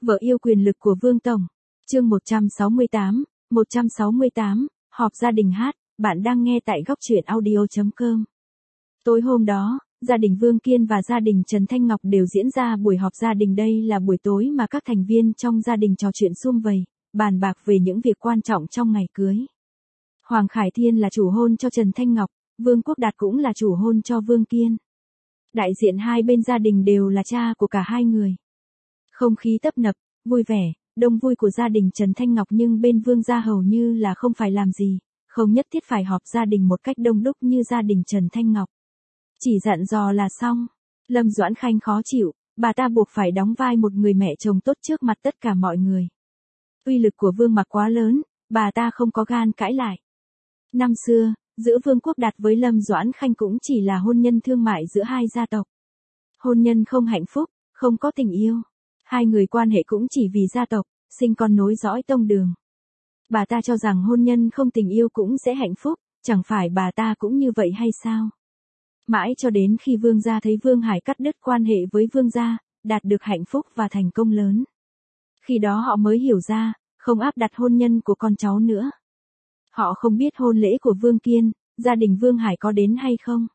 Vợ yêu quyền lực của Vương Tổng. Chương 168, họp gia đình hát, bạn đang nghe tại góc truyện audio.com. Tối hôm đó, gia đình Vương Kiên và gia đình Trần Thanh Ngọc đều diễn ra buổi họp gia đình. Đây là buổi tối mà các thành viên trong gia đình trò chuyện sum vầy, bàn bạc về những việc quan trọng trong ngày cưới. Hoàng Khải Thiên là chủ hôn cho Trần Thanh Ngọc, Vương Quốc Đạt cũng là chủ hôn cho Vương Kiên. Đại diện hai bên gia đình đều là cha của cả hai người. Không khí tấp nập, vui vẻ, đông vui của gia đình Trần Thanh Ngọc, nhưng bên Vương gia hầu như là không phải làm gì, không nhất thiết phải họp gia đình một cách đông đúc như gia đình Trần Thanh Ngọc. Chỉ dặn dò là xong. Lâm Doãn Khanh khó chịu, bà ta buộc phải đóng vai một người mẹ chồng tốt trước mặt tất cả mọi người. Uy lực của Vương Mặc quá lớn, bà ta không có gan cãi lại. Năm xưa, giữa Vương Quốc Đạt với Lâm Doãn Khanh cũng chỉ là hôn nhân thương mại giữa hai gia tộc. Hôn nhân không hạnh phúc, không có tình yêu. Hai người quan hệ cũng chỉ vì gia tộc, sinh con nối dõi tông đường. Bà ta cho rằng hôn nhân không tình yêu cũng sẽ hạnh phúc, chẳng phải bà ta cũng như vậy hay sao? Mãi cho đến khi Vương gia thấy Vương Hải cắt đứt quan hệ với Vương gia, đạt được hạnh phúc và thành công lớn. Khi đó họ mới hiểu ra, không áp đặt hôn nhân của con cháu nữa. Họ không biết hôn lễ của Vương Kiên, gia đình Vương Hải có đến hay không.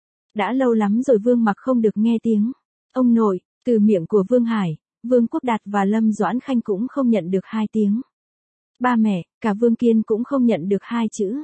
Đã lâu lắm rồi Vương Mặc không được nghe tiếng ông nội từ miệng của Vương Hải. Vương Quốc Đạt và Lâm Doãn Khanh cũng không nhận được hai tiếng. Ba mẹ, cả Vương Kiên cũng không nhận được hai chữ.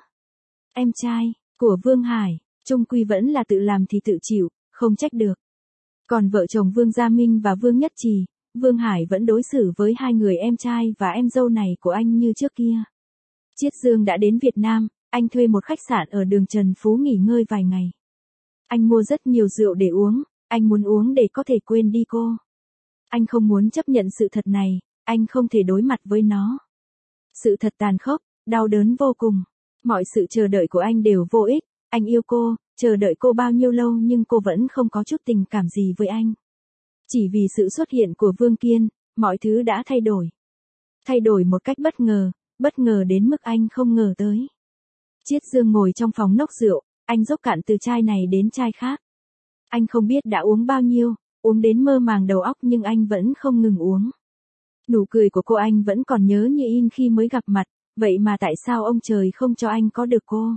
Em trai của Vương Hải, chung quy vẫn là tự làm thì tự chịu, không trách được. Còn vợ chồng Vương Gia Minh và Vương Nhất Trì, Vương Hải vẫn đối xử với hai người em trai và em dâu này của anh như trước kia. Chiết Dương đã đến Việt Nam, anh thuê một khách sạn ở đường Trần Phú nghỉ ngơi vài ngày. Anh mua rất nhiều rượu để uống, anh muốn uống để có thể quên đi cô. Anh không muốn chấp nhận sự thật này, anh không thể đối mặt với nó. Sự thật tàn khốc, đau đớn vô cùng. Mọi sự chờ đợi của anh đều vô ích, anh yêu cô, chờ đợi cô bao nhiêu lâu nhưng cô vẫn không có chút tình cảm gì với anh. Chỉ vì sự xuất hiện của Vương Kiên, mọi thứ đã thay đổi. Thay đổi một cách bất ngờ đến mức anh không ngờ tới. Chiết Dương ngồi trong phòng nốc rượu, anh dốc cạn từ chai này đến chai khác. Anh không biết đã uống bao nhiêu, uống đến mơ màng đầu óc nhưng anh vẫn không ngừng uống. Nụ cười của cô anh vẫn còn nhớ như in khi mới gặp mặt, vậy mà tại sao ông trời không cho anh có được cô?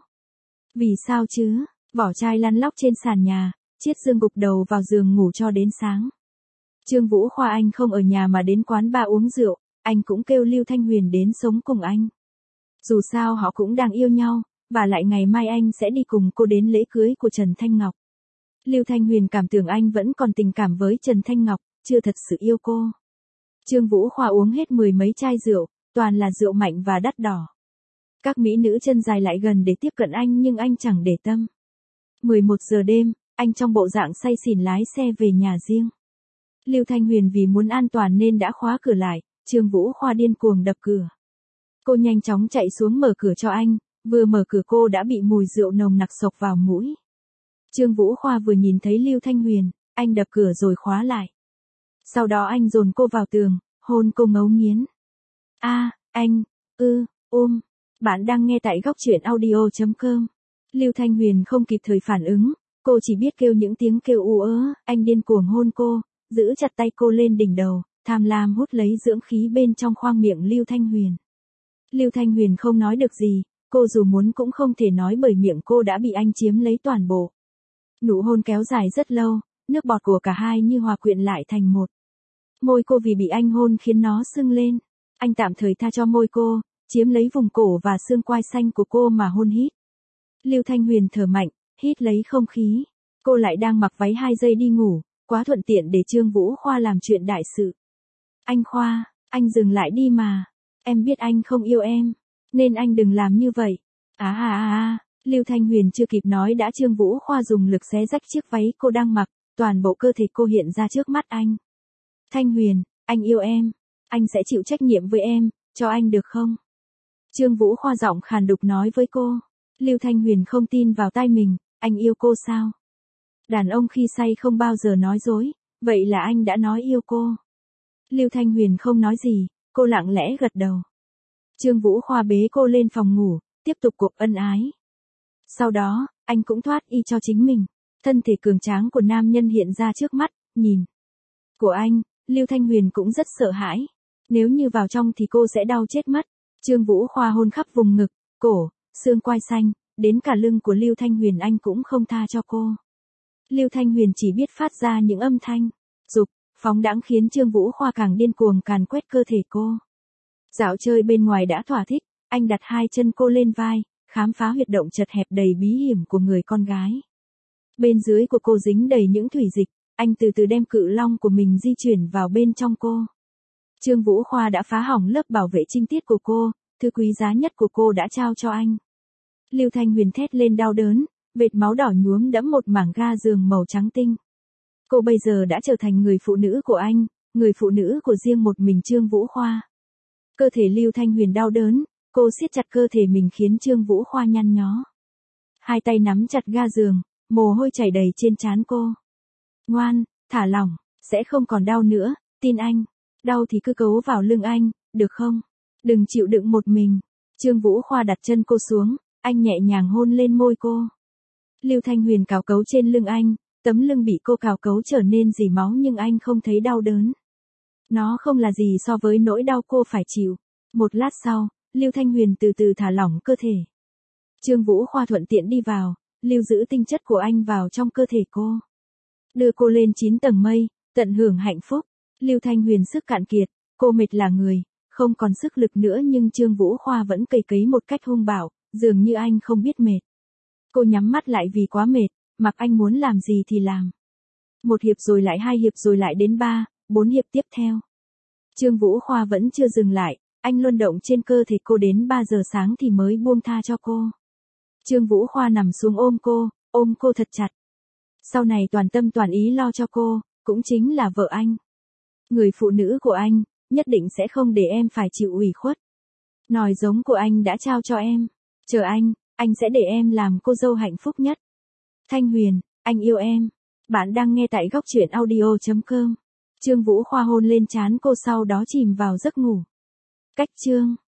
Vì sao chứ? Vỏ chai lăn lóc trên sàn nhà, Chiết Dương gục đầu vào giường ngủ cho đến sáng. Trương Vũ Khoa anh không ở nhà mà đến quán bar uống rượu, anh cũng kêu Lưu Thanh Huyền đến sống cùng anh. Dù sao họ cũng đang yêu nhau, và lại ngày mai anh sẽ đi cùng cô đến lễ cưới của Trần Thanh Ngọc. Lưu Thanh Huyền cảm tưởng anh vẫn còn tình cảm với Trần Thanh Ngọc, chưa thật sự yêu cô. Trương Vũ Khoa uống hết 10 mấy chai rượu, toàn là rượu mạnh và đắt đỏ. Các mỹ nữ chân dài lại gần để tiếp cận anh nhưng anh chẳng để tâm. 11 giờ đêm, anh trong bộ dạng say xỉn lái xe về nhà riêng. Lưu Thanh Huyền vì muốn an toàn nên đã khóa cửa lại, Trương Vũ Khoa điên cuồng đập cửa. Cô nhanh chóng chạy xuống mở cửa cho anh, vừa mở cửa cô đã bị mùi rượu nồng nặc xộc vào mũi. Trương Vũ Khoa vừa nhìn thấy Lưu Thanh Huyền, anh đập cửa rồi khóa lại. Sau đó anh dồn cô vào tường, hôn cô ngấu nghiến. Anh, bạn đang nghe tại góc truyện audio.com. Lưu Thanh Huyền không kịp thời phản ứng, cô chỉ biết kêu những tiếng kêu u ớ, anh điên cuồng hôn cô, giữ chặt tay cô lên đỉnh đầu, tham lam hút lấy dưỡng khí bên trong khoang miệng Lưu Thanh Huyền. Lưu Thanh Huyền không nói được gì, cô dù muốn cũng không thể nói bởi miệng cô đã bị anh chiếm lấy toàn bộ. Nụ hôn kéo dài rất lâu, nước bọt của cả hai như hòa quyện lại thành một. Môi cô vì bị anh hôn khiến nó sưng lên. Anh tạm thời tha cho môi cô, chiếm lấy vùng cổ và xương quai xanh của cô mà hôn hít. Lưu Thanh Huyền thở mạnh, hít lấy không khí. Cô lại đang mặc váy 2 giây đi ngủ, quá thuận tiện để Trương Vũ Khoa làm chuyện đại sự. Anh Khoa, anh dừng lại đi mà. Em biết anh không yêu em, nên anh đừng làm như vậy. Lưu Thanh Huyền chưa kịp nói đã Trương Vũ Khoa dùng lực xé rách chiếc váy cô đang mặc, toàn bộ cơ thể cô hiện ra trước mắt anh. Thanh Huyền, anh yêu em, anh sẽ chịu trách nhiệm với em, cho anh được không? Trương Vũ Khoa giọng khàn đục nói với cô. Lưu Thanh Huyền không tin vào tai mình, anh yêu cô sao? Đàn ông khi say không bao giờ nói dối, vậy là anh đã nói yêu cô. Lưu Thanh Huyền không nói gì, cô lặng lẽ gật đầu. Trương Vũ Khoa bế cô lên phòng ngủ, tiếp tục cuộc ân ái. Sau đó, anh cũng thoát y cho chính mình. Thân thể cường tráng của nam nhân hiện ra trước mắt, nhìn của anh, Lưu Thanh Huyền cũng rất sợ hãi. Nếu như vào trong thì cô sẽ đau chết mất. Trương Vũ Khoa hôn khắp vùng ngực, cổ, xương quai xanh, đến cả lưng của Lưu Thanh Huyền anh cũng không tha cho cô. Lưu Thanh Huyền chỉ biết phát ra những âm thanh dục, phóng đãng khiến Trương Vũ Khoa càng điên cuồng càn quét cơ thể cô. Dạo chơi bên ngoài đã thỏa thích, anh đặt hai chân cô lên vai, khám phá huyệt động chật hẹp đầy bí hiểm của người con gái. Bên dưới của cô dính đầy những thủy dịch, anh từ từ đem cự long của mình di chuyển vào bên trong cô. Trương Vũ Khoa đã phá hỏng lớp bảo vệ trinh tiết của cô, thứ quý giá nhất của cô đã trao cho anh. Lưu Thanh Huyền thét lên đau đớn, vệt máu đỏ nhuốm đẫm một mảng ga giường màu trắng tinh. Cô bây giờ đã trở thành người phụ nữ của anh, người phụ nữ của riêng một mình Trương Vũ Khoa. Cơ thể Lưu Thanh Huyền đau đớn, cô siết chặt cơ thể mình khiến Trương Vũ Khoa nhăn nhó. Hai tay nắm chặt ga giường, mồ hôi chảy đầy trên trán cô. Ngoan, thả lỏng, sẽ không còn đau nữa, tin anh. Đau thì cứ cấu vào lưng anh, được không? Đừng chịu đựng một mình. Trương Vũ Khoa đặt chân cô xuống, anh nhẹ nhàng hôn lên môi cô. Lưu Thanh Huyền cào cấu trên lưng anh, tấm lưng bị cô cào cấu trở nên rỉ máu nhưng anh không thấy đau đớn. Nó không là gì so với nỗi đau cô phải chịu. Một lát sau, Lưu Thanh Huyền từ từ thả lỏng cơ thể. Trương Vũ Khoa thuận tiện đi vào, lưu giữ tinh chất của anh vào trong cơ thể cô. Đưa cô lên 9 tầng mây, tận hưởng hạnh phúc. Lưu Thanh Huyền sức cạn kiệt, cô mệt là người, không còn sức lực nữa nhưng Trương Vũ Khoa vẫn cày cấy một cách hung bạo, dường như anh không biết mệt. Cô nhắm mắt lại vì quá mệt, mặc anh muốn làm gì thì làm. Một hiệp rồi lại 2 hiệp rồi lại đến 3, 4 hiệp tiếp theo. Trương Vũ Khoa vẫn chưa dừng lại, anh luân động trên cơ thể cô đến 3 giờ sáng thì mới buông tha cho cô. Trương Vũ Khoa nằm xuống ôm cô thật chặt. Sau này toàn tâm toàn ý lo cho cô, cũng chính là vợ anh. Người phụ nữ của anh, nhất định sẽ không để em phải chịu ủy khuất. Nòi giống của anh đã trao cho em. Chờ anh sẽ để em làm cô dâu hạnh phúc nhất. Thanh Huyền, anh yêu em. Bạn đang nghe tại góc truyện audio.com. Trương Vũ Khoa hôn lên trán cô sau đó chìm vào giấc ngủ. Cách chương